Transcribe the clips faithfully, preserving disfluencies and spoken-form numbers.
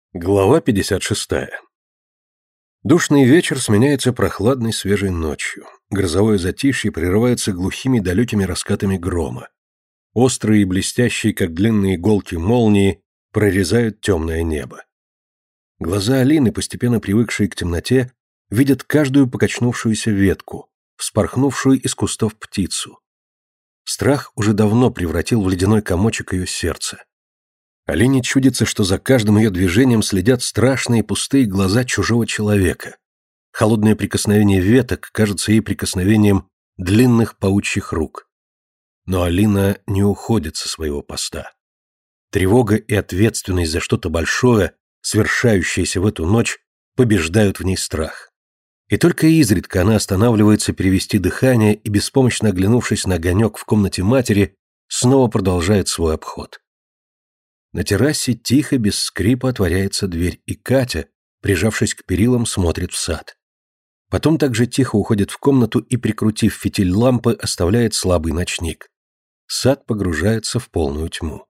Глава пятьдесят шестая. Душный вечер сменяется прохладной свежей ночью. Грозовое затишье прерывается глухими далекими раскатами грома. Острые и блестящие, как длинные иголки молнии, прорезают темное небо. Глаза Алины, постепенно привыкшие к темноте, видят каждую покачнувшуюся ветку, вспорхнувшую из кустов птицу. Страх уже давно превратил в ледяной комочек ее сердце. Алине чудится, что за каждым ее движением следят страшные пустые глаза чужого человека. Холодное прикосновение веток кажется ей прикосновением длинных паучьих рук. Но Алина не уходит со своего поста. Тревога и ответственность за что-то большое, свершающееся в эту ночь, побеждают в ней страх. И только изредка она останавливается перевести дыхание и, беспомощно оглянувшись на огонек в комнате матери, снова продолжает свой обход. На террасе тихо, без скрипа отворяется дверь, и Катя, прижавшись к перилам, смотрит в сад. Потом также тихо уходит в комнату и, прикрутив фитиль лампы, оставляет слабый ночник. Сад погружается в полную тьму.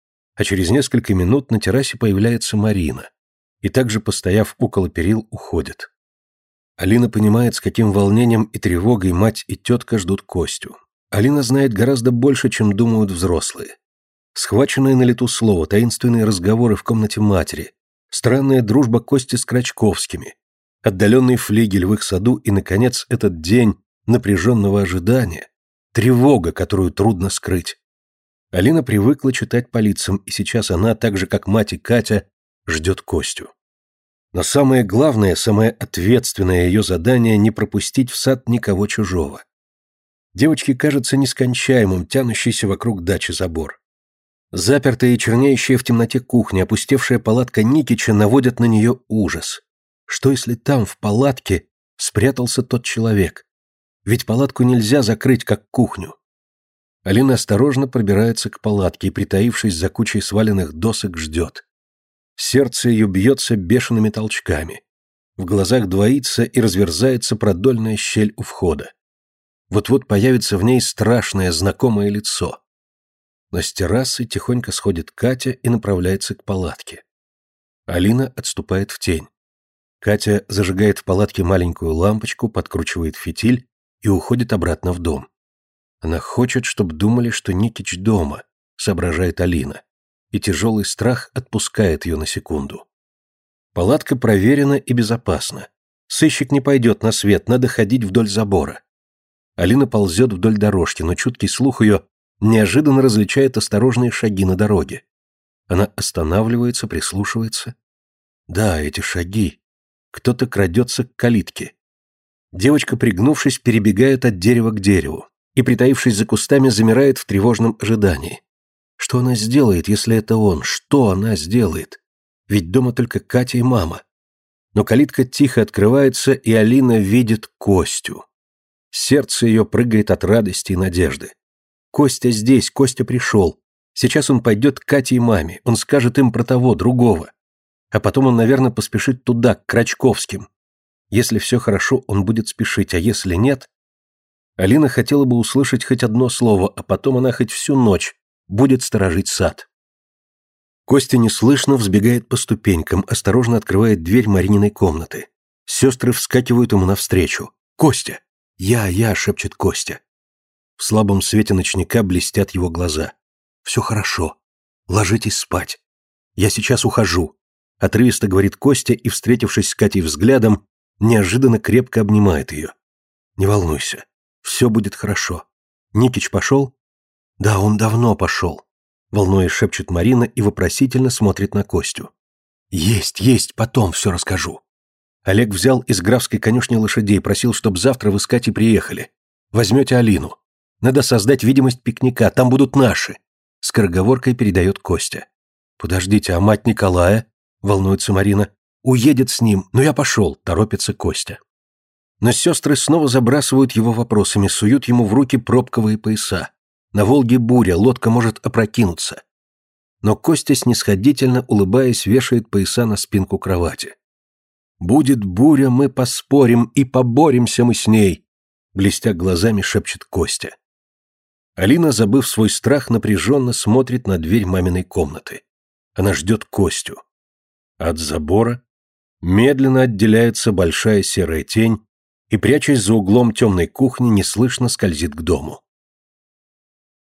А через несколько минут на террасе появляется Марина, и также, постояв около перил, уходит. Алина понимает, с каким волнением и тревогой мать и тетка ждут Костю. Алина знает гораздо больше, чем думают взрослые. Схваченное на лету слово, таинственные разговоры в комнате матери, странная дружба Кости с Крачковскими, отдаленный флигель в их саду и, наконец, этот день напряженного ожидания, тревога, которую трудно скрыть. Алина привыкла читать по лицам, и сейчас она, так же как мать и Катя, ждет Костю. Но самое главное, самое ответственное ее задание — не пропустить в сад никого чужого. Девочке кажется нескончаемым тянущийся вокруг дачи забор. Запертая и чернеющая в темноте кухня, опустевшая палатка Никича наводят на нее ужас. Что если там, в палатке, спрятался тот человек? Ведь палатку нельзя закрыть, как кухню. Алина осторожно пробирается к палатке и, притаившись за кучей сваленных досок, ждет. Сердце ее бьется бешеными толчками. В глазах двоится и разверзается продольная щель у входа. Вот-вот появится в ней страшное знакомое лицо. Но с террасы тихонько сходит Катя и направляется к палатке. Алина отступает в тень. Катя зажигает в палатке маленькую лампочку, подкручивает фитиль и уходит обратно в дом. Она хочет, чтобы думали, что Никич дома, соображает Алина, и тяжелый страх отпускает ее на секунду. Палатка проверена и безопасна. Сыщик не пойдет на свет, надо ходить вдоль забора. Алина ползет вдоль дорожки, но чуткий слух ее неожиданно различает осторожные шаги на дороге. Она останавливается, прислушивается. Да, эти шаги. Кто-то крадется к калитке. Девочка, пригнувшись, перебегает от дерева к дереву и, притаившись за кустами, замирает в тревожном ожидании. Что она сделает, если это он? Что она сделает? Ведь дома только Катя и мама. Но калитка тихо открывается, и Алина видит Костю. Сердце ее прыгает от радости и надежды. Костя здесь, Костя пришел. Сейчас он пойдет к Кате и маме, он скажет им про того, другого. А потом он, наверное, поспешит туда, к Крачковским. Если все хорошо, он будет спешить, а если нет... Алина хотела бы услышать хоть одно слово, а потом она хоть всю ночь будет сторожить сад. Костя неслышно взбегает по ступенькам, осторожно открывает дверь Марининой комнаты. Сестры вскакивают ему навстречу. «Костя!» «Я, я!» — шепчет Костя. В слабом свете ночника блестят его глаза. «Все хорошо. Ложитесь спать. Я сейчас ухожу», — отрывисто говорит Костя и, встретившись с Катей взглядом, неожиданно крепко обнимает ее. «Не волнуйся. Все будет хорошо. Никич пошел?» «Да, он давно пошел», — волнуясь шепчет Марина и вопросительно смотрит на Костю. «Есть, есть, потом все расскажу». Олег взял из графской конюшни лошадей, просил, чтобы завтра вы с Катей приехали. Возьмете Алину. Надо создать видимость пикника, там будут наши. Скороговоркой передает Костя. Подождите, а мать Николая? Волнуется Марина. Уедет с ним, но я пошел, торопится Костя. Но сестры снова забрасывают его вопросами, суют ему в руки пробковые пояса. На Волге буря, лодка может опрокинуться. Но Костя, снисходительно улыбаясь, вешает пояса на спинку кровати. «Будет буря, мы поспорим, и поборемся мы с ней», блестя глазами, шепчет Костя. Алина, забыв свой страх, напряженно смотрит на дверь маминой комнаты. Она ждет Костю. От забора медленно отделяется большая серая тень и, прячась за углом темной кухни, неслышно скользит к дому.